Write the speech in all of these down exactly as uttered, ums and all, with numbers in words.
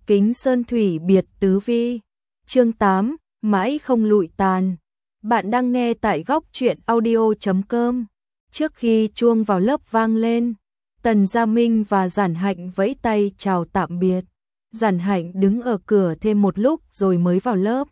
Kính sơn thủy biệt tứ vi. Chương tám, mãi không lụi tàn. Bạn đang nghe tại góc truyện audio chấm com. Trước khi chuông vào lớp vang lên, Tần Gia Minh và Giản Hạnh vẫy tay chào tạm biệt. Giản Hạnh đứng ở cửa thêm một lúc rồi mới vào lớp.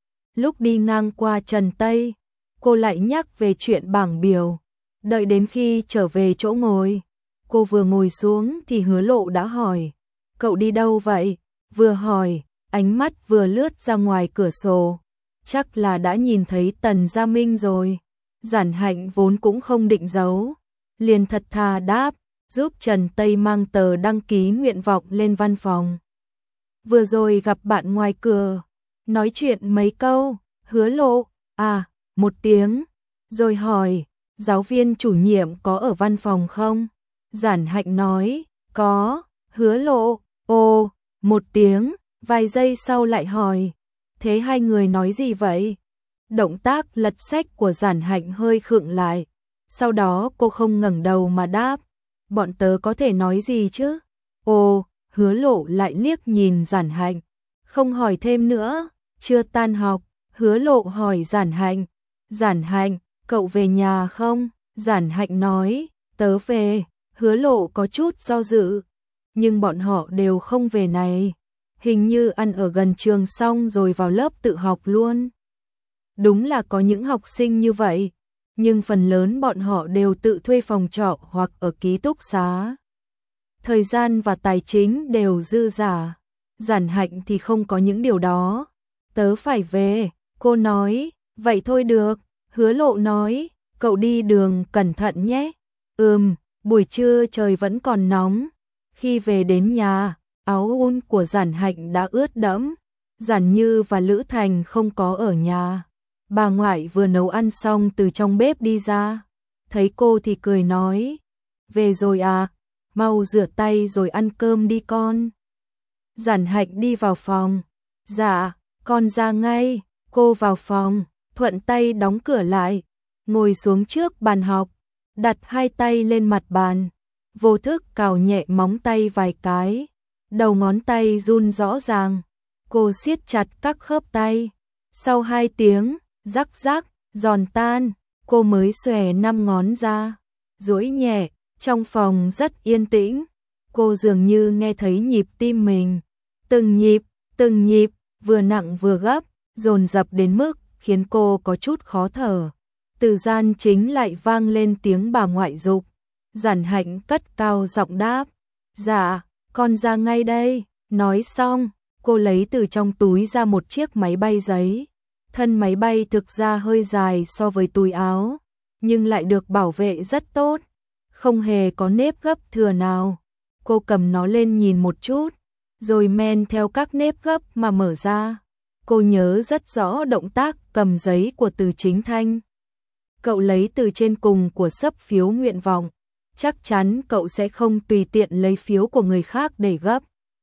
Lúc đi ngang qua Trần Tây, cô lại nhắc về chuyện bảng biểu. Đợi đến khi trở về chỗ ngồi, cô vừa ngồi xuống thì Hứa Lộ đã hỏi: "Cậu đi đâu vậy?" Vừa hỏi, ánh mắt vừa lướt ra ngoài cửa sổ. Chắc là đã nhìn thấy Tần Gia Minh rồi. Giản Hạnh vốn cũng không định giấu, liền thật thà đáp, giúp Trần Tây mang tờ đăng ký nguyện vọng lên văn phòng. Vừa rồi gặp bạn ngoài cửa, nói chuyện mấy câu. Hứa Lộ, à, một tiếng, rồi hỏi, giáo viên chủ nhiệm có ở văn phòng không? Giản Hạnh nói, có. Hứa Lộ, ồ, một tiếng, vài giây sau lại hỏi, thế hai người nói gì vậy? Động tác lật sách của Giản Hạnh hơi khựng lại, sau đó cô không ngẩng đầu mà đáp, bọn tớ có thể nói gì chứ? Ồ, Hứa Lộ lại liếc nhìn Giản Hạnh, không hỏi thêm nữa. Chưa tan học, Hứa Lộ hỏi Giản Hạnh, Giản Hạnh, cậu về nhà không? Giản Hạnh nói, tớ về. Hứa Lộ có chút do dự, nhưng bọn họ đều không về này, hình như ăn ở gần trường xong rồi vào lớp tự học luôn. Đúng là có những học sinh như vậy, nhưng phần lớn bọn họ đều tự thuê phòng trọ hoặc ở ký túc xá. Thời gian và tài chính đều dư dả. Giản Hạnh thì không có những điều đó. Tớ phải về, cô nói. Vậy thôi được. Hứa Lộ nói, cậu đi đường cẩn thận nhé. Ừm, buổi trưa trời vẫn còn nóng. Khi về đến nhà, áo un của Giản Hạnh đã ướt đẫm. Giản Như và Lữ Thành không có ở nhà. Bà ngoại vừa nấu ăn xong từ trong bếp đi ra, thấy cô thì cười nói, về rồi à, mau rửa tay rồi ăn cơm đi con. Giản Hạnh đi vào phòng, dạ, con ra ngay. Cô vào phòng, thuận tay đóng cửa lại, ngồi xuống trước bàn học, đặt hai tay lên mặt bàn, vô thức cào nhẹ móng tay vài cái, đầu ngón tay run rõ ràng. Cô siết chặt các khớp tay, sau hai tiếng rắc rắc, giòn tan, cô mới xòe năm ngón ra, duỗi nhẹ. Trong phòng rất yên tĩnh, cô dường như nghe thấy nhịp tim mình, từng nhịp, từng nhịp, vừa nặng vừa gấp, dồn dập đến mức khiến cô có chút khó thở. Từ gian chính lại vang lên tiếng bà ngoại giục. Giản Hạnh cất cao giọng đáp, dạ, con ra ngay đây. Nói xong, cô lấy từ trong túi ra một chiếc máy bay giấy. Thân máy bay thực ra hơi dài so với túi áo, nhưng lại được bảo vệ rất tốt, không hề có nếp gấp thừa nào. Cô cầm nó lên nhìn một chút, rồi men theo các nếp gấp mà mở ra. Cô nhớ rất rõ động tác cầm giấy của Từ Chính Thanh. Cậu lấy từ trên cùng của xấp phiếu nguyện vọng, chắc chắn cậu sẽ không tùy tiện lấy phiếu của người khác để gấp.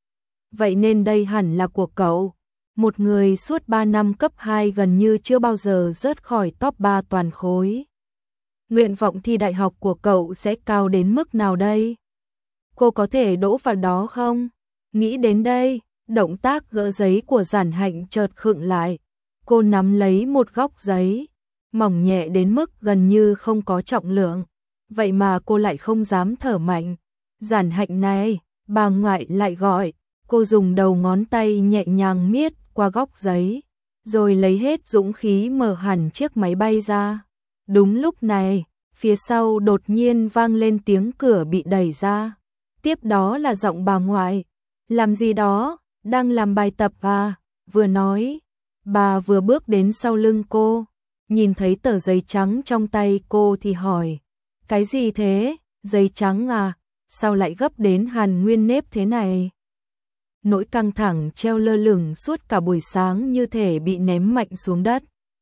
Vậy nên đây hẳn là của cậu. Một người suốt ba năm cấp hai gần như chưa bao giờ rớt khỏi top ba toàn khối. Nguyện vọng thi đại học của cậu sẽ cao đến mức nào đây? Cô có thể đỗ vào đó không? Nghĩ đến đây, động tác gỡ giấy của Giản Hạnh chợt khựng lại. Cô nắm lấy một góc giấy, mỏng nhẹ đến mức gần như không có trọng lượng. Vậy mà cô lại không dám thở mạnh. Giản Hạnh này, bà ngoại lại gọi. Cô dùng đầu ngón tay nhẹ nhàng miết qua góc giấy, rồi lấy hết dũng khí mở hẳn chiếc máy bay ra. Đúng lúc này, phía sau đột nhiên vang lên tiếng cửa bị đẩy ra. Tiếp đó là giọng bà ngoại. Làm gì đó, đang làm bài tập à? Vừa nói, bà vừa bước đến sau lưng cô. Nhìn thấy tờ giấy trắng trong tay cô thì hỏi, cái gì thế? Giấy trắng à? Sao lại gấp đến hàn nguyên nếp thế này? Nỗi căng thẳng treo lơ lửng suốt cả buổi sáng như thể bị ném mạnh xuống đất.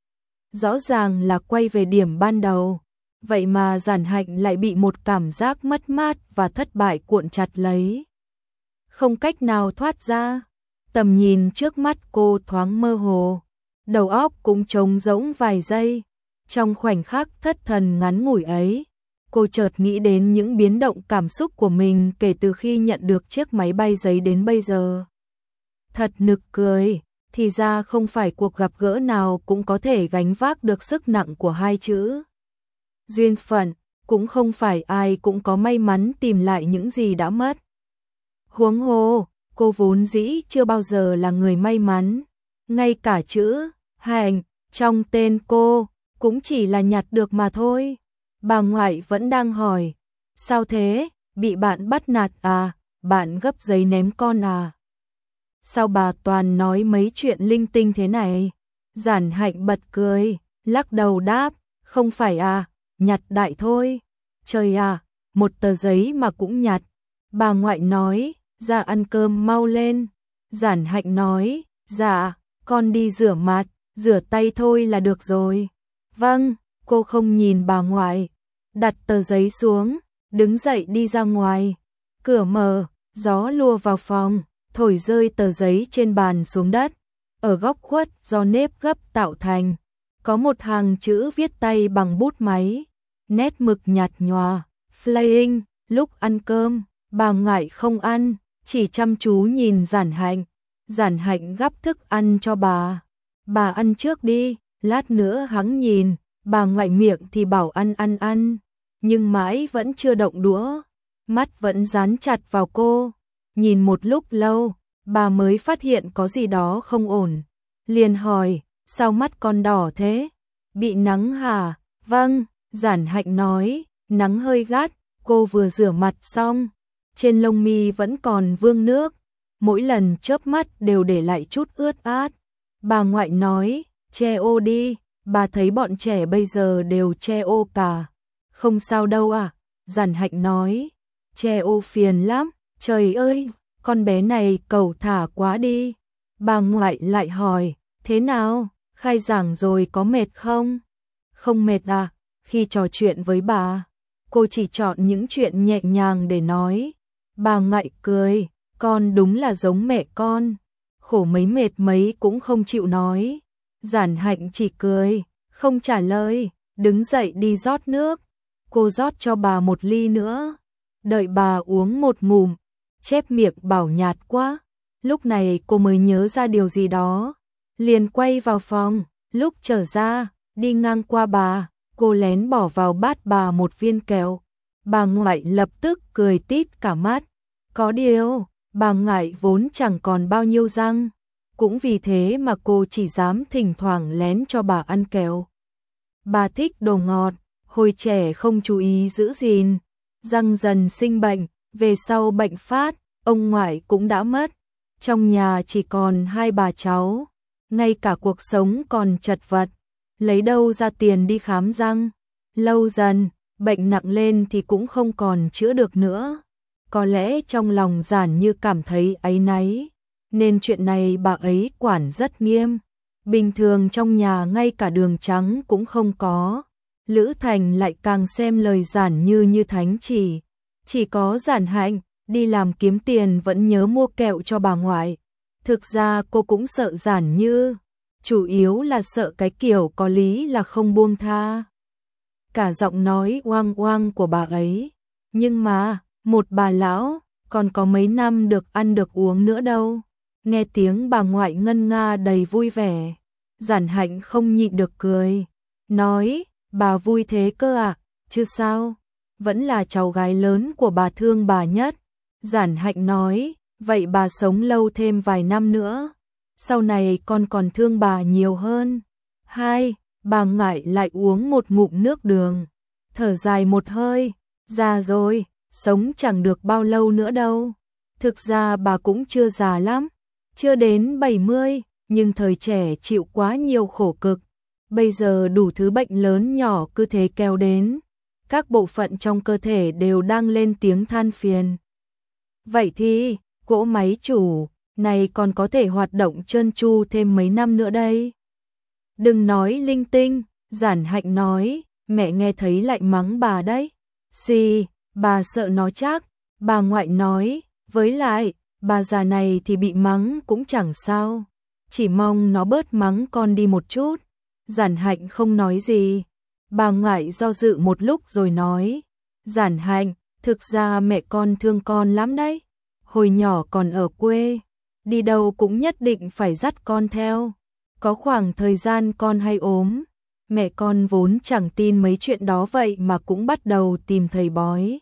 Rõ ràng là quay về điểm ban đầu, vậy mà Giản Hạnh lại bị một cảm giác mất mát và thất bại cuộn chặt lấy. Không cách nào thoát ra, tầm nhìn trước mắt cô thoáng mơ hồ, đầu óc cũng trống rỗng vài giây. Trong khoảnh khắc thất thần ngắn ngủi ấy, cô chợt nghĩ đến những biến động cảm xúc của mình kể từ khi nhận được chiếc máy bay giấy đến bây giờ. Thật nực cười, thì ra không phải cuộc gặp gỡ nào cũng có thể gánh vác được sức nặng của hai chữ duyên phận, cũng không phải ai cũng có may mắn tìm lại những gì đã mất. Huống hồ, cô vốn dĩ chưa bao giờ là người may mắn, ngay cả chữ hạnh trong tên cô cũng chỉ là nhặt được mà thôi. Bà ngoại vẫn đang hỏi, sao thế, bị bạn bắt nạt à, bạn gấp giấy ném con à? Sao bà toàn nói mấy chuyện linh tinh thế này? Giản Hạnh bật cười, lắc đầu đáp, không phải à, nhặt đại thôi. Trời à, một tờ giấy mà cũng nhặt. Bà ngoại nói, ra ăn cơm mau lên. Giản Hạnh nói, dạ, con đi rửa mặt, rửa tay thôi là được rồi. Vâng, cô không nhìn bà ngoại, đặt tờ giấy xuống, đứng dậy đi ra ngoài. Cửa mở, gió lùa vào phòng, thổi rơi tờ giấy trên bàn xuống đất. Ở góc khuất do nếp gấp tạo thành, có một hàng chữ viết tay bằng bút máy, nét mực nhạt nhòa, flying. Lúc ăn cơm, bà ngoại không ăn, chỉ chăm chú nhìn Giản Hạnh. Giản Hạnh gắp thức ăn cho bà. Bà ăn trước đi, lát nữa hắn nhìn. Bà ngoại miệng thì bảo ăn ăn ăn, nhưng mãi vẫn chưa động đũa, mắt vẫn dán chặt vào cô. Nhìn một lúc lâu, bà mới phát hiện có gì đó không ổn, liền hỏi, sao mắt con đỏ thế? Bị nắng hả? Vâng, Giản Hạnh nói, nắng hơi gắt. Cô vừa rửa mặt xong, trên lông mi vẫn còn vương nước, mỗi lần chớp mắt đều để lại chút ướt át. Bà ngoại nói, che ô đi, bà thấy bọn trẻ bây giờ đều che ô cả. Không sao đâu à, Giản Hạnh nói, che ô phiền lắm, trời ơi, con bé này cẩu thả quá đi. Bà ngoại lại hỏi, thế nào, khai giảng rồi có mệt không? Không mệt à, khi trò chuyện với bà, cô chỉ chọn những chuyện nhẹ nhàng để nói. Bà ngoại cười, con đúng là giống mẹ con, khổ mấy mệt mấy cũng không chịu nói. Giản Hạnh chỉ cười, không trả lời, đứng dậy đi rót nước. Cô rót cho bà một ly nữa, đợi bà uống một ngụm, chép miệng bảo nhạt quá. Lúc này cô mới nhớ ra điều gì đó, liền quay vào phòng. Lúc trở ra, đi ngang qua bà, cô lén bỏ vào bát bà một viên kẹo. Bà ngoại lập tức cười tít cả mắt. Có điều, bà ngoại vốn chẳng còn bao nhiêu răng, cũng vì thế mà cô chỉ dám thỉnh thoảng lén cho bà ăn kẹo. Bà thích đồ ngọt, hồi trẻ không chú ý giữ gìn, răng dần sinh bệnh, về sau bệnh phát, ông ngoại cũng đã mất. Trong nhà chỉ còn hai bà cháu, ngay cả cuộc sống còn chật vật, lấy đâu ra tiền đi khám răng. Lâu dần, bệnh nặng lên thì cũng không còn chữa được nữa. Có lẽ trong lòng Giản Như cảm thấy áy náy, nên chuyện này bà ấy quản rất nghiêm. Bình thường trong nhà ngay cả đường trắng cũng không có. Lữ Thành lại càng xem lời Giản Như như thánh chỉ. Chỉ có Giản Hạnh, đi làm kiếm tiền vẫn nhớ mua kẹo cho bà ngoại. Thực ra cô cũng sợ Giản Như, chủ yếu là sợ cái kiểu có lý là không buông tha. Cả giọng nói oang oang của bà ấy. Nhưng mà, một bà lão, còn có mấy năm được ăn được uống nữa đâu. Nghe tiếng bà ngoại ngân nga đầy vui vẻ, Giản Hạnh không nhịn được cười. Nói, bà vui thế cơ à, chứ sao, vẫn là cháu gái lớn của bà thương bà nhất. Giản Hạnh nói, vậy bà sống lâu thêm vài năm nữa, sau này con còn thương bà nhiều hơn. Hai, bà ngoại lại uống một ngụm nước đường, thở dài một hơi, già rồi, sống chẳng được bao lâu nữa đâu. Thực ra bà cũng chưa già lắm, chưa đến bảy mươi, nhưng thời trẻ chịu quá nhiều khổ cực. Bây giờ đủ thứ bệnh lớn nhỏ cứ thế kéo đến, các bộ phận trong cơ thể đều đang lên tiếng than phiền. Vậy thì, cỗ máy chủ này còn có thể hoạt động trơn tru thêm mấy năm nữa đây. Đừng nói linh tinh, Giản Hạnh nói, mẹ nghe thấy lại mắng bà đấy. Xì, bà sợ nó chắc. Bà ngoại nói, với lại, bà già này thì bị mắng cũng chẳng sao, chỉ mong nó bớt mắng con đi một chút. Giản Hạnh không nói gì. Bà ngoại do dự một lúc rồi nói, Giản Hạnh, thực ra mẹ con thương con lắm đấy. Hồi nhỏ còn ở quê, đi đâu cũng nhất định phải dắt con theo. Có khoảng thời gian con hay ốm, mẹ con vốn chẳng tin mấy chuyện đó vậy mà cũng bắt đầu tìm thầy bói.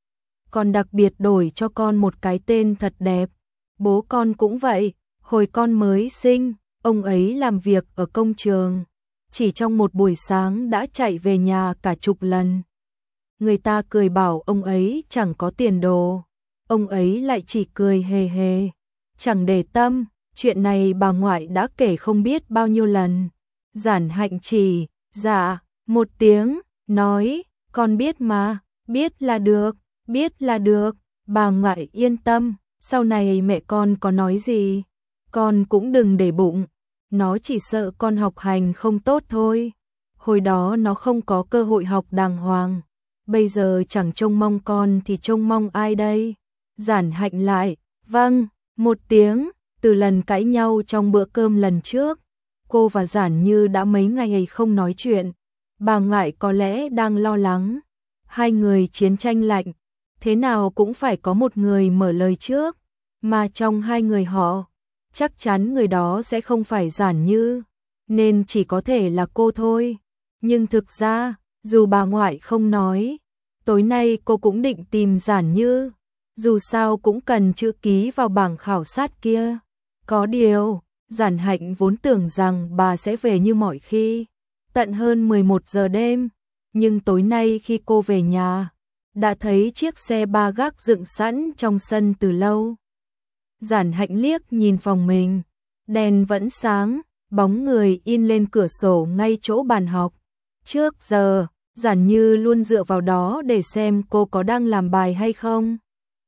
Con đặc biệt đổi cho con một cái tên thật đẹp. Bố con cũng vậy, hồi con mới sinh, ông ấy làm việc ở công trường. Chỉ trong một buổi sáng đã chạy về nhà cả chục lần. Người ta cười bảo ông ấy chẳng có tiền đồ. Ông ấy lại chỉ cười hề hề, chẳng để tâm. Chuyện này bà ngoại đã kể không biết bao nhiêu lần. Giản Hạnh chỉ, dạ, một tiếng, nói, con biết mà, biết là được, biết là được. Bà ngoại yên tâm, sau này mẹ con có nói gì, con cũng đừng để bụng. Nó chỉ sợ con học hành không tốt thôi. Hồi đó nó không có cơ hội học đàng hoàng. Bây giờ chẳng trông mong con thì trông mong ai đây? Giản Hạnh lại, vâng, một tiếng. Từ lần cãi nhau trong bữa cơm lần trước, cô và Giản Như đã mấy ngày không nói chuyện. Bà ngoại có lẽ đang lo lắng. Hai người chiến tranh lạnh, thế nào cũng phải có một người mở lời trước. Mà trong hai người họ, chắc chắn người đó sẽ không phải Giản Như, nên chỉ có thể là cô thôi. Nhưng thực ra, dù bà ngoại không nói, tối nay cô cũng định tìm Giản Như. Dù sao cũng cần chữ ký vào bảng khảo sát kia. Có điều, Giản Hạnh vốn tưởng rằng bà sẽ về như mọi khi, tận hơn mười một giờ đêm. Nhưng tối nay khi cô về nhà, đã thấy chiếc xe ba gác dựng sẵn trong sân từ lâu. Giản Hạnh liếc nhìn phòng mình, đèn vẫn sáng, bóng người in lên cửa sổ ngay chỗ bàn học. Trước giờ, Giản Như luôn dựa vào đó để xem cô có đang làm bài hay không.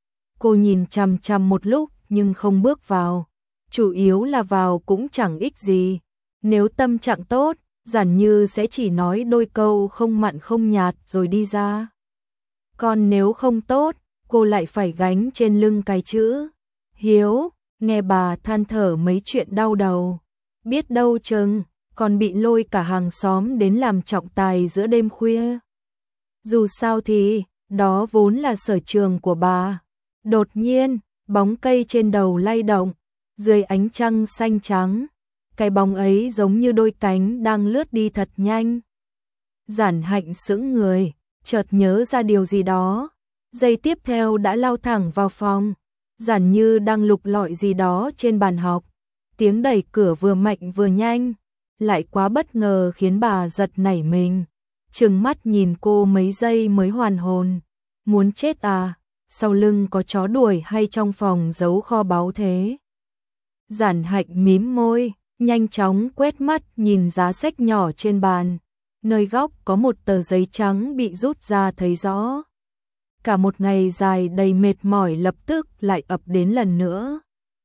Cô nhìn chằm chằm một lúc nhưng không bước vào. Chủ yếu là vào cũng chẳng ích gì. Nếu tâm trạng tốt, Giản Như sẽ chỉ nói đôi câu không mặn không nhạt rồi đi ra. Còn nếu không tốt, cô lại phải gánh trên lưng cái chữ hiếu. Nghe bà than thở mấy chuyện đau đầu. Biết đâu chừng, còn bị lôi cả hàng xóm đến làm trọng tài giữa đêm khuya. Dù sao thì, đó vốn là sở trường của bà. Đột nhiên, bóng cây trên đầu lay động, dưới ánh trăng xanh trắng. Cái bóng ấy giống như đôi cánh đang lướt đi thật nhanh. Giản Hạnh sững người, chợt nhớ ra điều gì đó. Giây tiếp theo đã lao thẳng vào phòng. Giản Như đang lục lọi gì đó trên bàn học. Tiếng đẩy cửa vừa mạnh vừa nhanh, lại quá bất ngờ khiến bà giật nảy mình. Trừng mắt nhìn cô mấy giây mới hoàn hồn. Muốn chết à? Sau lưng có chó đuổi hay trong phòng giấu kho báu thế? Giản Hạnh mím môi, nhanh chóng quét mắt nhìn giá sách nhỏ trên bàn. Nơi góc có một tờ giấy trắng bị rút ra thấy rõ. Cả một ngày dài đầy mệt mỏi lập tức lại ập đến lần nữa.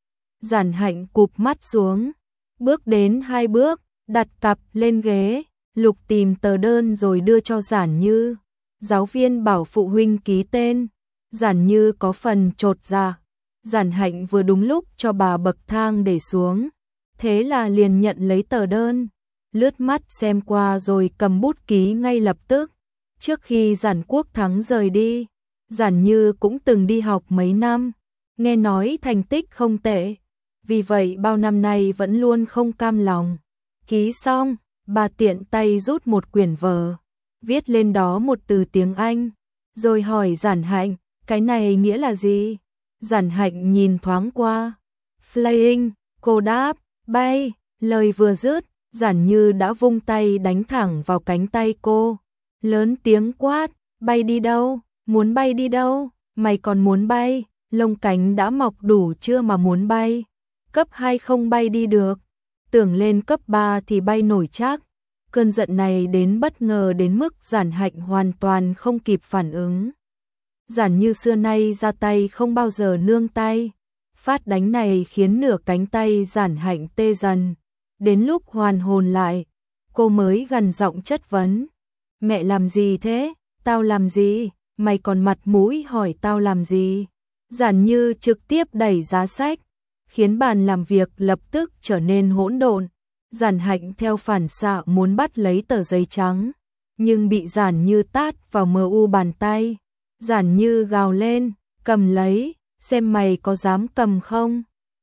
Giản Hạnh cụp mắt xuống, bước đến hai bước, đặt cặp lên ghế, lục tìm tờ đơn rồi đưa cho Giản Như. Giáo viên bảo phụ huynh ký tên. Giản Như có phần chột dạ. Giản Hạnh vừa đúng lúc cho bà bậc thang để xuống, thế là liền nhận lấy tờ đơn, lướt mắt xem qua rồi cầm bút ký ngay lập tức. Trước khi Giản Quốc Thắng rời đi, Giản Như cũng từng đi học mấy năm, nghe nói thành tích không tệ, vì vậy bao năm nay vẫn luôn không cam lòng. Ký xong, bà tiện tay rút một quyển vở, viết lên đó một từ tiếng Anh, rồi hỏi Giản Hạnh, cái này nghĩa là gì? Giản Hạnh nhìn thoáng qua. Flying, cô đáp, bay. Lời vừa dứt, Giản Như đã vung tay đánh thẳng vào cánh tay cô. Lớn tiếng quát, bay đi đâu? Muốn bay đi đâu? Mày còn muốn bay? Lông cánh đã mọc đủ chưa mà muốn bay? Cấp hai không bay đi được. Tưởng lên cấp ba thì bay nổi chắc. Cơn giận này đến bất ngờ đến mức Giản Hạnh hoàn toàn không kịp phản ứng. Giản Như xưa nay ra tay không bao giờ nương tay. Phát đánh này khiến nửa cánh tay Giản Hạnh tê dần. Đến lúc hoàn hồn lại, cô mới gằn giọng chất vấn. Mẹ làm gì thế? Tao làm gì? Mày còn mặt mũi hỏi tao làm gì? Giản Như trực tiếp đẩy giá sách, khiến bàn làm việc lập tức trở nên hỗn độn. Giản Hạnh theo phản xạ muốn bắt lấy tờ giấy trắng, nhưng bị Giản Như tát vào mờ u bàn tay. Giản Như gào lên, cầm lấy, xem mày có dám cầm không?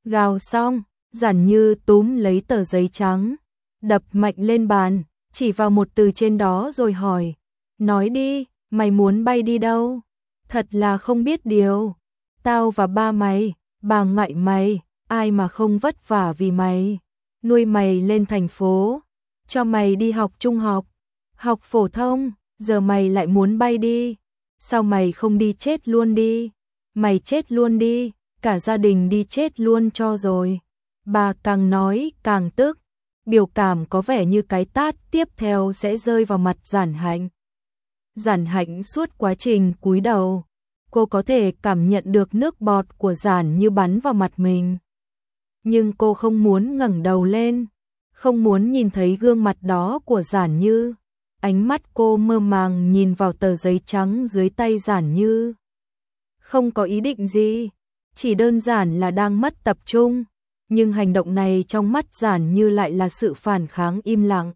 Gào xong, Giản Như túm lấy tờ giấy trắng, đập mạnh lên bàn, chỉ vào một từ trên đó rồi hỏi, nói đi, mày muốn bay đi đâu? Thật là không biết điều. Tao và ba mày, bà ngoại mày, ai mà không vất vả vì mày, nuôi mày lên thành phố, cho mày đi học trung học, học phổ thông, giờ mày lại muốn bay đi. Sao mày không đi chết luôn đi? Mày chết luôn đi, cả gia đình đi chết luôn cho rồi. Bà càng nói càng tức, biểu cảm có vẻ như cái tát tiếp theo sẽ rơi vào mặt Giản Hạnh. Giản Hạnh suốt quá trình cúi đầu, cô có thể cảm nhận được nước bọt của Giản Như bắn vào mặt mình. Nhưng cô không muốn ngẩng đầu lên, không muốn nhìn thấy gương mặt đó của Giản Như. Ánh mắt cô mơ màng nhìn vào tờ giấy trắng dưới tay Giản Như. Không có ý định gì, chỉ đơn giản là đang mất tập trung, nhưng hành động này trong mắt Giản Như lại là sự phản kháng im lặng.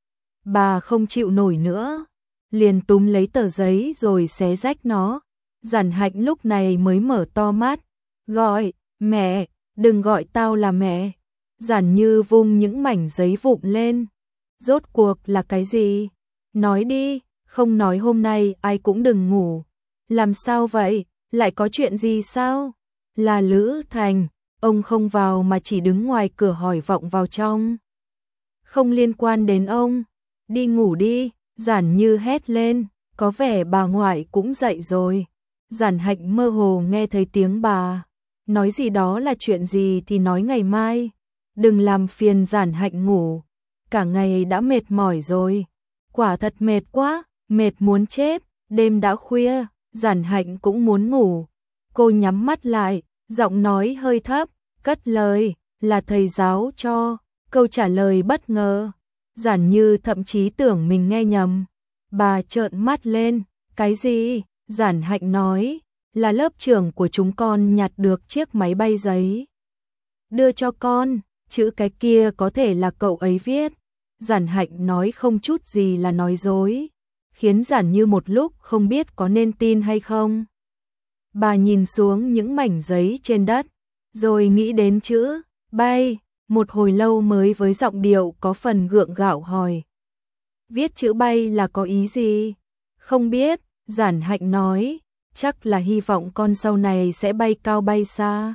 Bà không chịu nổi nữa, liền túm lấy tờ giấy rồi xé rách nó. Giản Hạnh lúc này mới mở to mắt, gọi, mẹ, đừng gọi tao là mẹ. Giản Như vung những mảnh giấy vụn lên. Rốt cuộc là cái gì? Nói đi, không nói hôm nay ai cũng đừng ngủ. Làm sao vậy? Lại có chuyện gì sao? Là Lữ Thành, ông không vào mà chỉ đứng ngoài cửa hỏi vọng vào trong. Không liên quan đến ông, đi ngủ đi, Giản Như hét lên, có vẻ bà ngoại cũng dậy rồi. Giản Hạnh mơ hồ nghe thấy tiếng bà, nói gì đó là chuyện gì thì nói ngày mai, đừng làm phiền Giản Hạnh ngủ, cả ngày đã mệt mỏi rồi, quả thật mệt quá, mệt muốn chết, đêm đã khuya, Giản Hạnh cũng muốn ngủ. Cô nhắm mắt lại, giọng nói hơi thấp, cất lời, là thầy giáo cho, câu trả lời bất ngờ. Giản Như thậm chí tưởng mình nghe nhầm. Bà trợn mắt lên, cái gì? Giản Hạnh nói, là lớp trưởng của chúng con nhặt được chiếc máy bay giấy. Đưa cho con, chữ cái kia có thể là cậu ấy viết. Giản Hạnh nói không chút gì là nói dối, khiến Giản Như một lúc không biết có nên tin hay không. Bà nhìn xuống những mảnh giấy trên đất, rồi nghĩ đến chữ bay, một hồi lâu mới với giọng điệu có phần gượng gạo hỏi. Viết chữ bay là có ý gì? Không biết, Giản Hạnh nói, chắc là hy vọng con sau này sẽ bay cao bay xa.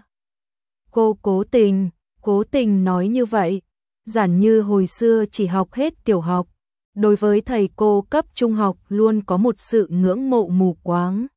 Cô cố tình, cố tình nói như vậy. Giản Như hồi xưa chỉ học hết tiểu học, đối với thầy cô cấp trung học luôn có một sự ngưỡng mộ mù quáng.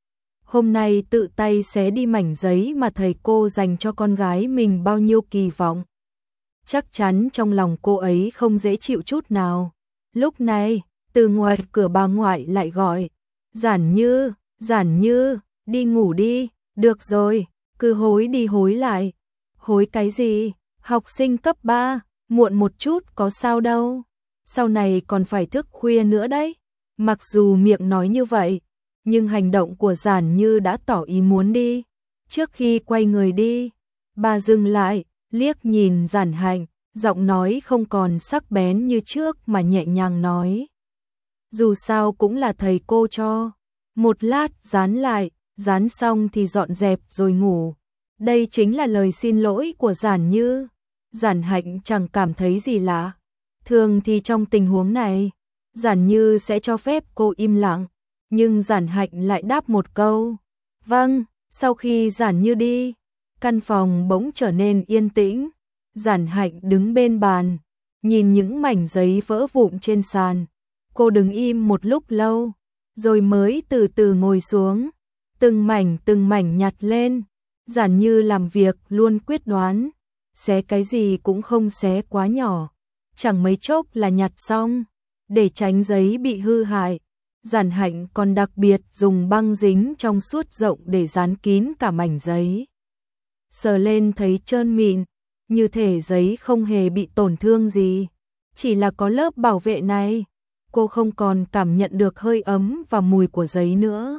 Hôm nay tự tay xé đi mảnh giấy mà thầy cô dành cho con gái mình bao nhiêu kỳ vọng. Chắc chắn trong lòng cô ấy không dễ chịu chút nào. Lúc này, từ ngoài cửa bà ngoại lại gọi, Giản Như, Giản Như, đi ngủ đi, được rồi, cứ hối đi hối lại. Hối cái gì? Học sinh cấp ba, muộn một chút có sao đâu, sau này còn phải thức khuya nữa đấy. Mặc dù miệng nói như vậy, nhưng hành động của Giản Như đã tỏ ý muốn đi. Trước khi quay người đi, bà dừng lại, liếc nhìn Giản Hạnh, giọng nói không còn sắc bén như trước mà nhẹ nhàng nói. Dù sao cũng là thầy cô cho. Một lát dán lại, dán xong thì dọn dẹp rồi ngủ. Đây chính là lời xin lỗi của Giản Như. Giản Hạnh chẳng cảm thấy gì lạ. Thường thì trong tình huống này, Giản Như sẽ cho phép cô im lặng. Nhưng Giản Hạnh lại đáp một câu. Vâng, sau khi Giản Như đi, căn phòng bỗng trở nên yên tĩnh. Giản Hạnh đứng bên bàn, nhìn những mảnh giấy vỡ vụn trên sàn. Cô đứng im một lúc lâu, rồi mới từ từ ngồi xuống. Từng mảnh từng mảnh nhặt lên. Giản Như làm việc luôn quyết đoán, xé cái gì cũng không xé quá nhỏ. Chẳng mấy chốc là nhặt xong, để tránh giấy bị hư hại. Giản Hạnh còn đặc biệt dùng băng dính trong suốt rộng để dán kín cả mảnh giấy. Sờ lên thấy trơn mịn, như thể giấy không hề bị tổn thương gì. Chỉ là có lớp bảo vệ này, cô không còn cảm nhận được hơi ấm và mùi của giấy nữa.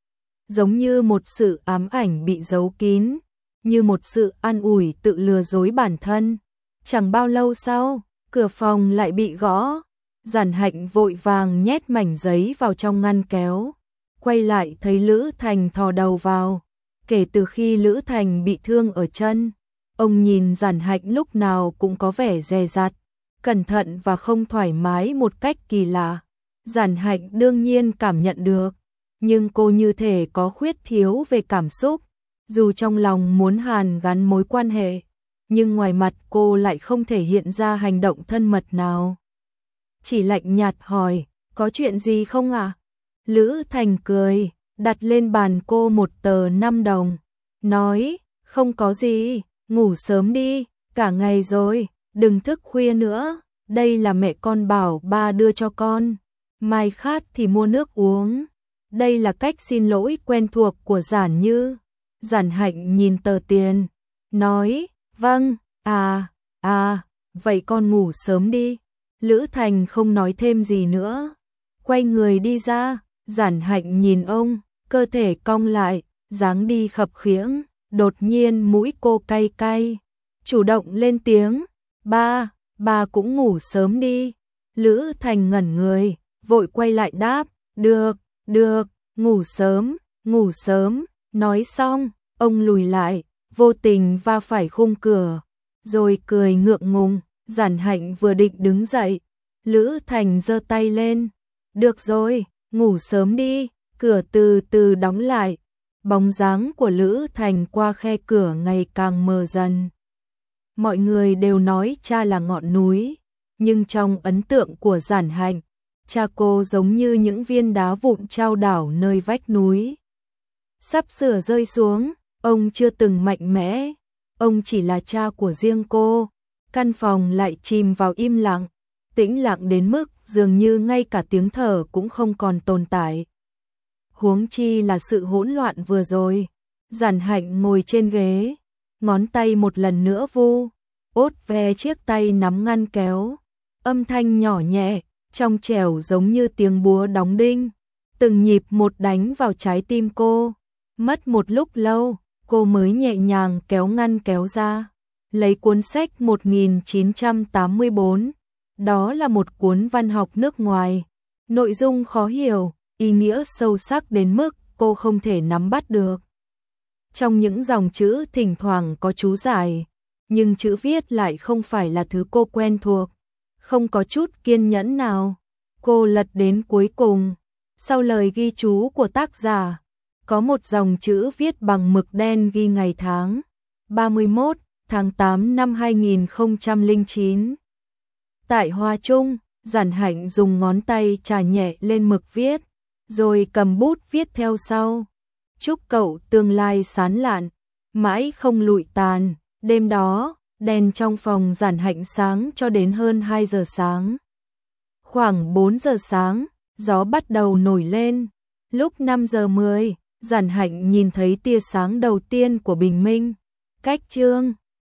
Giống như một sự ám ảnh bị giấu kín, như một sự an ủi tự lừa dối bản thân. Chẳng bao lâu sau, cửa phòng lại bị gõ. Giản Hạnh vội vàng nhét mảnh giấy vào trong ngăn kéo, quay lại thấy Lữ Thành thò đầu vào. Kể từ khi Lữ Thành bị thương ở chân, Ông nhìn Giản Hạnh lúc nào cũng có vẻ dè dặt, cẩn thận và không thoải mái một cách kỳ lạ. Giản Hạnh đương nhiên cảm nhận được, nhưng cô như thể có khuyết thiếu về cảm xúc, dù trong lòng muốn hàn gắn mối quan hệ, nhưng ngoài mặt cô lại không thể hiện ra hành động thân mật nào. Chỉ lạnh nhạt hỏi, có chuyện gì không ạ? À? Lữ Thành cười, đặt lên bàn cô một tờ năm đồng, nói, không có gì, ngủ sớm đi, cả ngày rồi, đừng thức khuya nữa, đây là mẹ con bảo ba đưa cho con, mai khát thì mua nước uống. Đây là cách xin lỗi quen thuộc của Giản Như. Giản Hạnh nhìn tờ tiền, nói, vâng, à, à, vậy con ngủ sớm đi. Lữ Thành không nói thêm gì nữa, quay người đi ra. Giản Hạnh nhìn ông, cơ thể cong lại, dáng đi khập khiễng, đột nhiên mũi cô cay cay, chủ động lên tiếng, ba, ba cũng ngủ sớm đi. Lữ Thành ngẩn người, vội quay lại đáp, được, được, ngủ sớm, ngủ sớm. Nói xong, ông lùi lại, vô tình va phải khung cửa, rồi cười ngượng ngùng. Giản Hạnh vừa định đứng dậy, Lữ Thành giơ tay lên, được rồi, ngủ sớm đi. Cửa từ từ đóng lại, bóng dáng của Lữ Thành qua khe cửa ngày càng mờ dần. Mọi người đều nói cha là ngọn núi, nhưng trong ấn tượng của Giản Hạnh, cha cô giống như những viên đá vụn trao đảo nơi vách núi. Sắp sửa rơi xuống, ông chưa từng mạnh mẽ, ông chỉ là cha của riêng cô. Căn phòng lại chìm vào im lặng, tĩnh lặng đến mức dường như ngay cả tiếng thở cũng không còn tồn tại. Huống chi là sự hỗn loạn vừa rồi. Giản Hạnh ngồi trên ghế, ngón tay một lần nữa vu, ốt ve chiếc tay nắm ngăn kéo. Âm thanh nhỏ nhẹ, trong trẻo giống như tiếng búa đóng đinh, từng nhịp một đánh vào trái tim cô. Mất một lúc lâu, cô mới nhẹ nhàng kéo ngăn kéo ra, lấy cuốn sách một nghìn chín trăm tám mươi bốn. Đó là một cuốn văn học nước ngoài, nội dung khó hiểu, ý nghĩa sâu sắc đến mức cô không thể nắm bắt được. Trong những dòng chữ thỉnh thoảng có chú giải, nhưng chữ viết lại không phải là thứ cô quen thuộc, không có chút kiên nhẫn nào. Cô lật đến cuối cùng, sau lời ghi chú của tác giả, có một dòng chữ viết bằng mực đen ghi ngày tháng, ba mươi mốt tháng tám năm hai nghìn không trăm lẻ chín. Tại Hoa Trung, Giản Hạnh dùng ngón tay chà nhẹ lên mực viết, rồi cầm bút viết theo sau. Chúc cậu tương lai sáng lạn, mãi không lụi tàn. Đêm đó, đèn trong phòng Giản Hạnh sáng cho đến hơn hai giờ sáng. Khoảng bốn giờ sáng, gió bắt đầu nổi lên. Lúc năm giờ mười, Giản Hạnh nhìn thấy tia sáng đầu tiên của bình minh. Cách chương